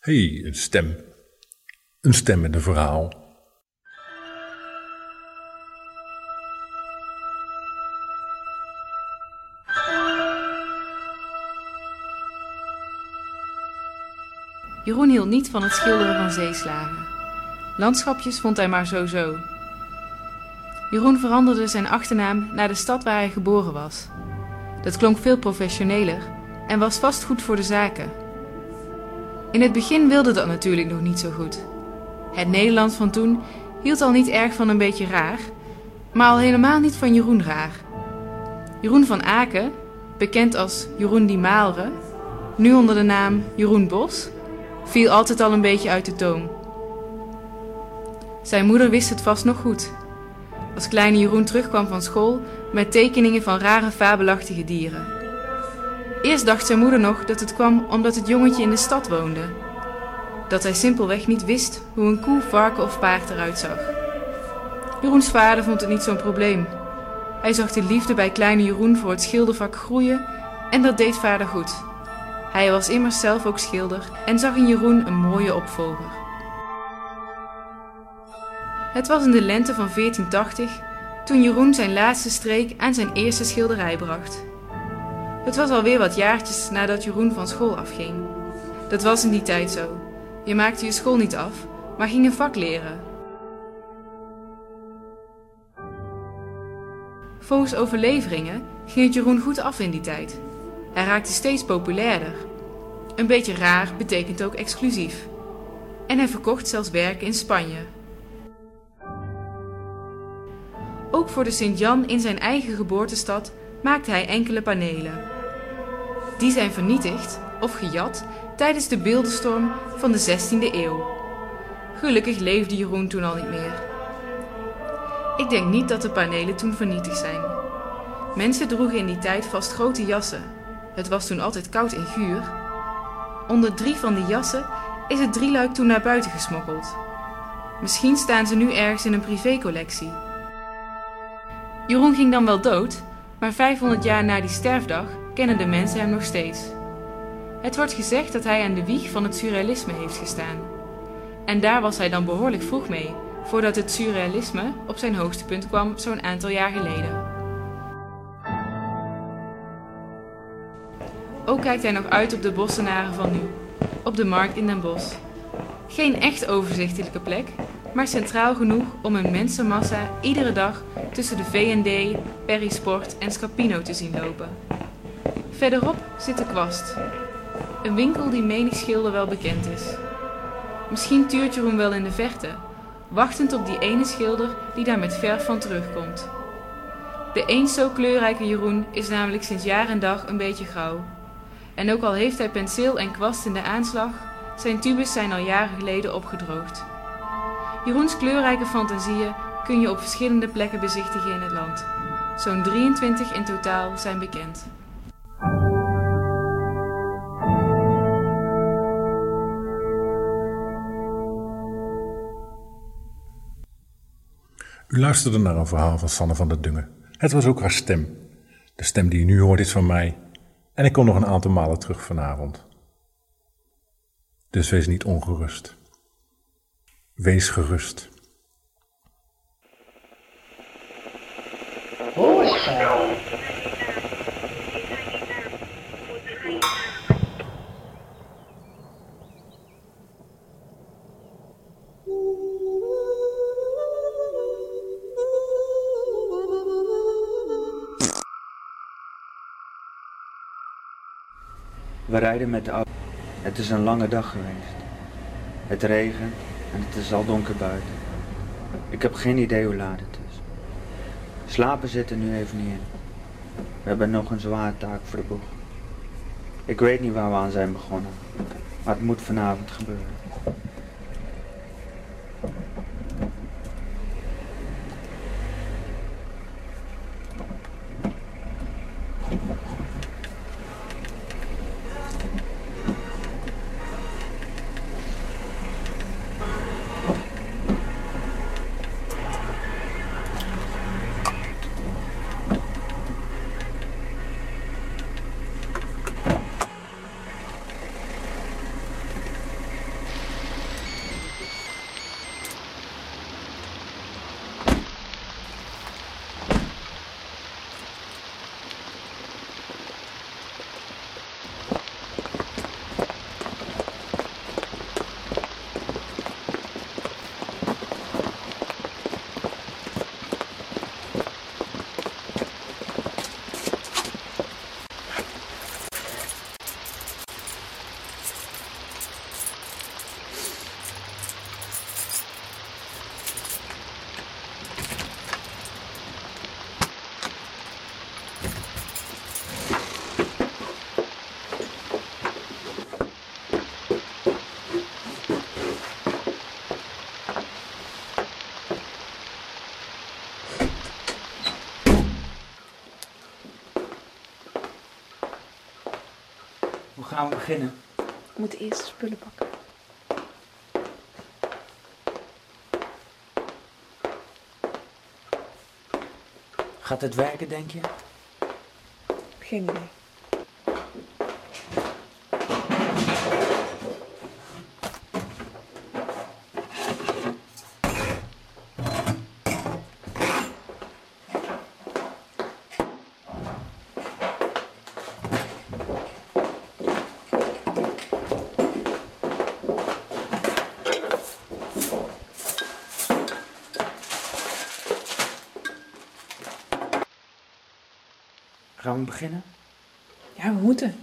Hé, een stem. Een stem met een verhaal. Jeroen hield niet van het schilderen van zeeslagen. Landschapjes vond hij maar zo. Jeroen veranderde zijn achternaam naar de stad waar hij geboren was. Dat klonk veel professioneler en was vast goed voor de zaken. In het begin wilde dat natuurlijk nog niet zo goed. Het Nederland van toen hield al niet erg van een beetje raar, maar al helemaal niet van Jeroen raar. Jeroen van Aken, bekend als Jeroen die Maalre, nu onder de naam Jeroen Bos, viel altijd al een beetje uit de toon. Zijn moeder wist het vast nog goed. Als kleine Jeroen terugkwam van school met tekeningen van rare fabelachtige dieren. Eerst dacht zijn moeder nog dat het kwam omdat het jongetje in de stad woonde. Dat hij simpelweg niet wist hoe een koe, varken of paard eruit zag. Jeroens vader vond het niet zo'n probleem. Hij zag de liefde bij kleine Jeroen voor het schildervak groeien en dat deed vader goed. Hij was immers zelf ook schilder en zag in Jeroen een mooie opvolger. Het was in de lente van 1480 toen Jeroen zijn laatste streek aan zijn eerste schilderij bracht. Het was alweer wat jaartjes nadat Jeroen van school afging. Dat was in die tijd zo. Je maakte je school niet af, maar ging een vak leren. Volgens overleveringen ging het Jeroen goed af in die tijd. Hij raakte steeds populairder. Een beetje raar betekent ook exclusief. En hij verkocht zelfs werken in Spanje. Ook voor de Sint-Jan in zijn eigen geboortestad maakte hij enkele panelen. Die zijn vernietigd of gejat tijdens de beeldenstorm van de 16e eeuw. Gelukkig leefde Jeroen toen al niet meer. Ik denk niet dat de panelen toen vernietigd zijn. Mensen droegen in die tijd vast grote jassen. Het was toen altijd koud en guur. Onder 3 van die jassen is het drieluik toen naar buiten gesmokkeld. Misschien staan ze nu ergens in een privécollectie. Jeroen ging dan wel dood, maar 500 jaar na die sterfdag kennen de mensen hem nog steeds. Het wordt gezegd dat hij aan de wieg van het surrealisme heeft gestaan. En daar was hij dan behoorlijk vroeg mee, voordat het surrealisme op zijn hoogste punt kwam zo'n aantal jaar geleden. Ook kijkt hij nog uit op de bossenaren van nu, op de markt in Den Bosch. Geen echt overzichtelijke plek, maar centraal genoeg om een mensenmassa iedere dag tussen de V&D, Perisport en Scapino te zien lopen. Verderop zit de Kwast, een winkel die menig schilder wel bekend is. Misschien tuurt Jeroen wel in de verte, wachtend op die ene schilder die daar met verf van terugkomt. De eens zo kleurrijke Jeroen is namelijk sinds jaar en dag een beetje grauw. En ook al heeft hij penseel en kwast in de aanslag, zijn tubes zijn al jaren geleden opgedroogd. Jeroens kleurrijke fantasieën kun je op verschillende plekken bezichtigen in het land. Zo'n 23 in totaal zijn bekend. U luisterde naar een verhaal van Sanne van der Dungen. Het was ook haar stem. De stem die u nu hoort is van mij. En ik kom nog een aantal malen terug vanavond. Dus wees niet ongerust. Wees gerust. Hoorspel. We rijden met de auto. Het is een lange dag geweest. Het regent en het is al donker buiten. Ik heb geen idee hoe laat het is. Slapen zit er nu even niet in. We hebben nog een zware taak voor de boeg. Ik weet niet waar we aan zijn begonnen, maar het moet vanavond gebeuren. Gaan we beginnen? Ik moet eerst de spullen pakken. Gaat het werken, denk je? Geen idee. Gaan we beginnen? Ja, we moeten.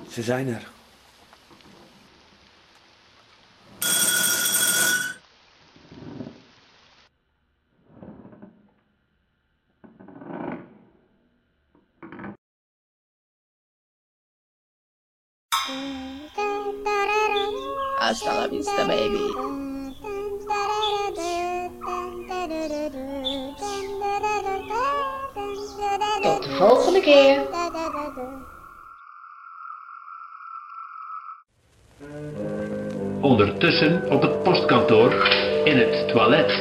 Ze zijn er. Hasta la vista, baby. Tot de volgende keer. Ondertussen op het postkantoor in het toilet.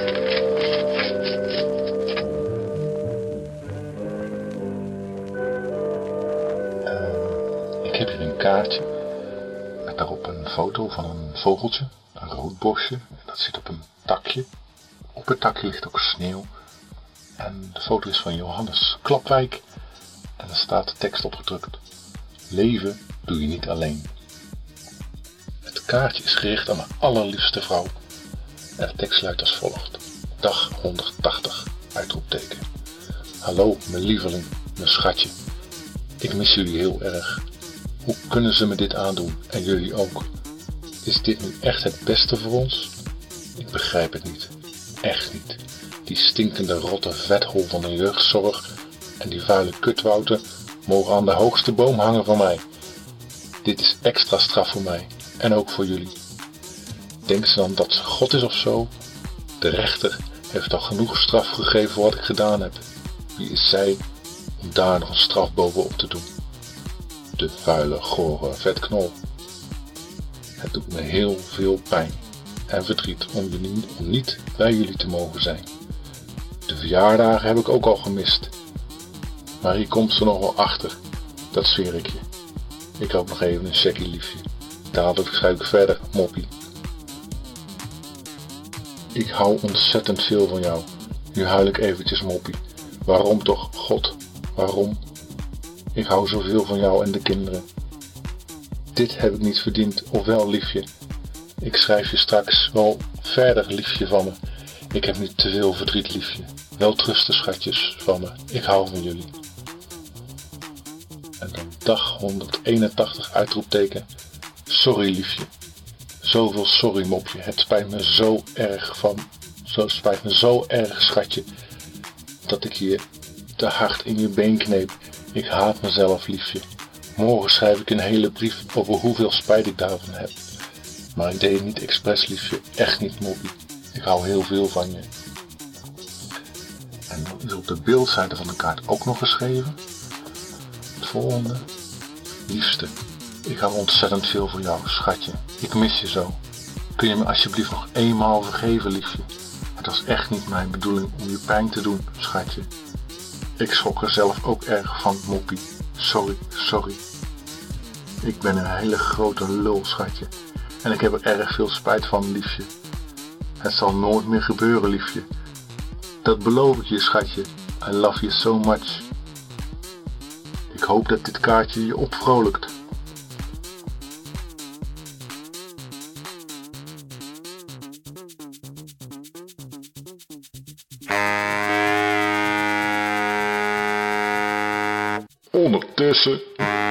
Ik heb hier een kaartje met daarop een foto van een vogeltje, een roodborstje. Dat zit op een takje. Op het takje ligt ook sneeuw. En de foto is van Johannes Klapwijk. En er staat de tekst opgedrukt. Leven doe je niet alleen. Het kaartje is gericht aan mijn allerliefste vrouw. En de tekst luidt als volgt. Dag 180, uitroepteken. Hallo, mijn lieveling, mijn schatje. Ik mis jullie heel erg. Hoe kunnen ze me dit aandoen en jullie ook? Is dit nu echt het beste voor ons? Ik begrijp het niet. Echt niet. Die stinkende rotte vethol van de jeugdzorg en die vuile kutwouten mogen aan de hoogste boom hangen van mij. Dit is extra straf voor mij en ook voor jullie. Denken ze dan dat ze God is of zo? De rechter heeft al genoeg straf gegeven voor wat ik gedaan heb. Wie is zij om daar nog een straf bovenop te doen? De vuile, gore vetknol. Het doet me heel veel pijn en verdriet om niet bij jullie te mogen zijn. De verjaardagen heb ik ook al gemist. Maar hier komt ze nog wel achter, dat zweer ik je. Ik hoop nog even een checkie, liefje. Dadelijk schrijf ik verder, moppie. Ik hou ontzettend veel van jou. Nu huil ik eventjes, moppie. Waarom toch, God? Waarom? Ik hou zoveel van jou en de kinderen. Dit heb ik niet verdiend, of wel, liefje? Ik schrijf je straks wel verder, liefje van me. Ik heb niet te veel verdriet, liefje. Wel trusten, schatjes, van me. Ik hou van jullie. En dan dag 181, uitroepteken. Sorry, liefje. Zoveel sorry, mopje. Het spijt me zo erg, schatje, dat ik je te hard in je been kneep. Ik haat mezelf, liefje. Morgen schrijf ik een hele brief over hoeveel spijt ik daarvan heb. Maar ik deed het niet expres, liefje. Echt niet, moppie. Ik hou heel veel van je. En dan is op de beeldzijde van de kaart ook nog geschreven. Het volgende. Liefste, ik hou ontzettend veel van jou, schatje. Ik mis je zo. Kun je me alsjeblieft nog eenmaal vergeven, liefje? Het was echt niet mijn bedoeling om je pijn te doen, schatje. Ik schrok er zelf ook erg van, moppie. Sorry. Ik ben een hele grote lul, schatje. En ik heb er erg veel spijt van, liefje. Het zal nooit meer gebeuren, liefje. Dat beloof ik je, schatje. I love you so much. Ik hoop dat dit kaartje je opvrolijkt. Ondertussen.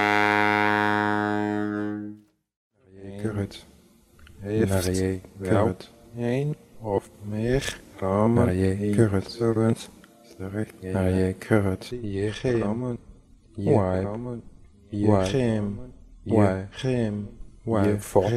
Kurret. Heeft wel één of meer ramen kurret. Naar je kurret. Je geem. Je geem. Je geem. Je voor.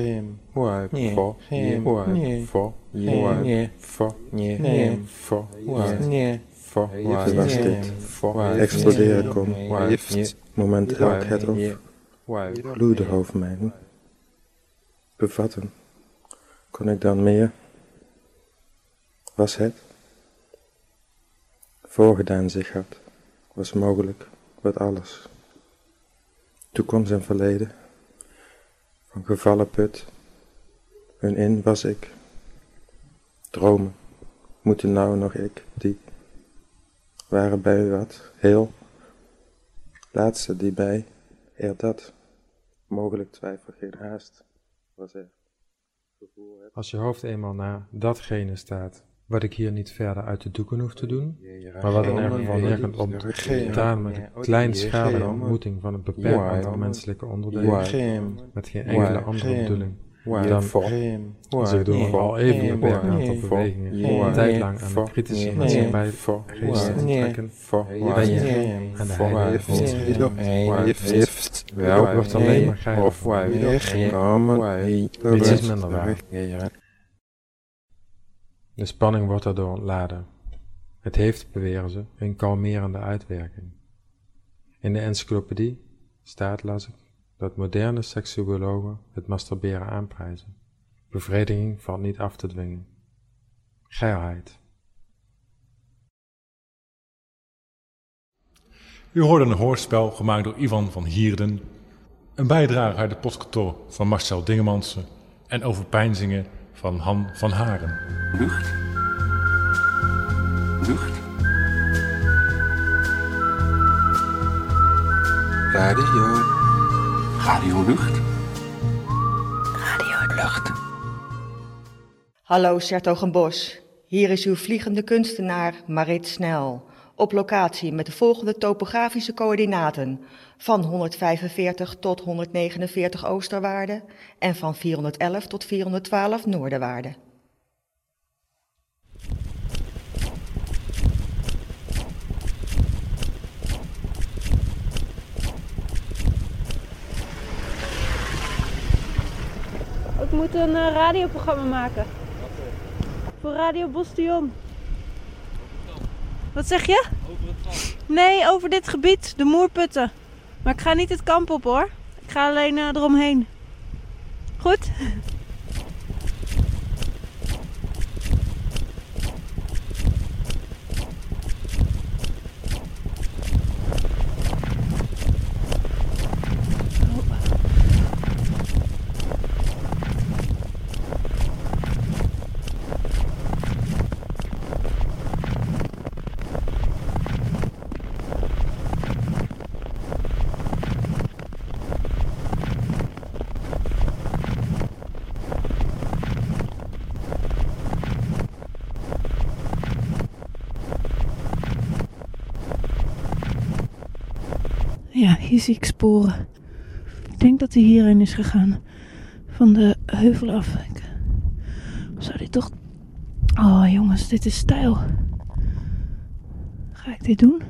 Exploderen kon. Moment raak het of bloeden over mij bevatten. Kon ik dan meer? Was het? Voorgedaan zich had, was mogelijk, wat alles. Toekomst en verleden, van gevallen put, hun in was ik. Dromen, moeten nou nog ik, die, waren bij wat, heel, laatste die bij, eer dat, mogelijk twijfel geen haast, was er. Als je hoofd eenmaal naar datgene staat wat ik hier niet verder uit de doeken hoef te doen, maar wat in elk geval neerkomt op gedaan met een kleinschalige ontmoeting van een beperkt aantal menselijke onderdelen, met geen enkele andere bedoeling dan zich door een al even beperkt aantal bewegingen een tijd lang aan de kritische maatschappij geest te trekken, ben je en de heilige wordt alleen maar geiler. Niets is minder waar. De spanning wordt daardoor ontladen. Het heeft, beweren ze, een kalmerende uitwerking. In de encyclopedie staat, las ik, dat moderne seksuologen het masturberen aanprijzen. Bevrediging valt niet af te dwingen. Geilheid. U hoorde een hoorspel gemaakt door Ivan van Hierden, een bijdrage uit het postkantoor van Marcel Dingemansen en overpeinzingen van Han van Haren. Lucht. Lucht. Radio. Radio Lucht. Radio Lucht. Hallo 's-Hertogenbosch, hier is uw vliegende kunstenaar Marit Snel. Op locatie met de volgende topografische coördinaten: van 145 tot 149 oosterwaarde en van 411 tot 412 noorderwaarde. Ik moet een radioprogramma maken. Voor Radio Bostion. Wat zeg je? Over het kamp. Nee, over dit gebied, de Moerputten. Maar ik ga niet het kamp op hoor. Ik ga alleen eromheen. Goed? Ja, hier zie ik sporen. Ik denk dat hij hierheen is gegaan. Van de heuvel af. Zou dit toch... Oh jongens, dit is stijl. Ga ik dit doen?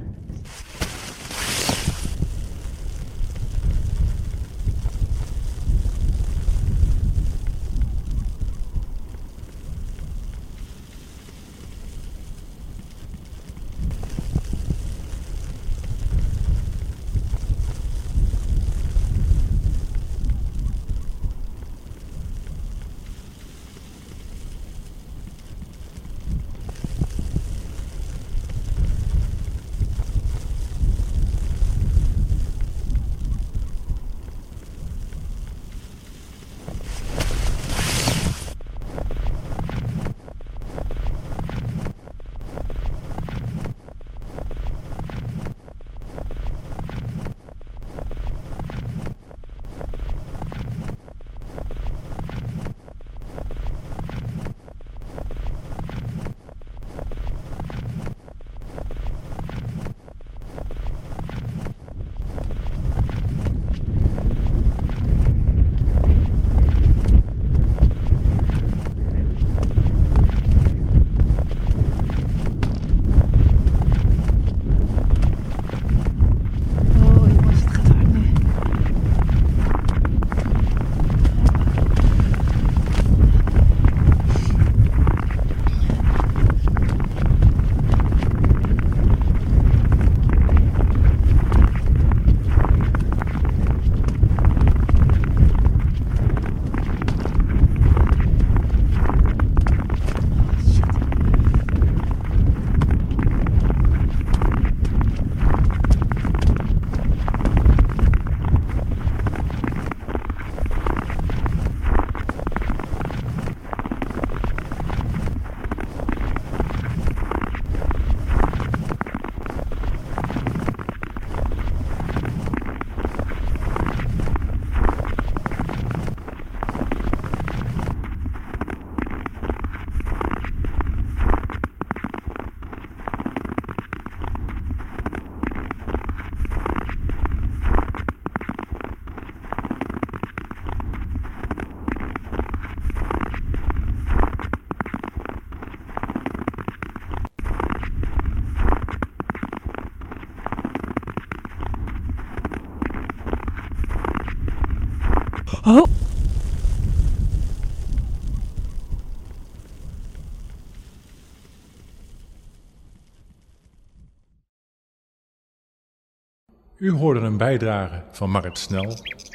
Oh. U hoorde een bijdrage van Marit Snel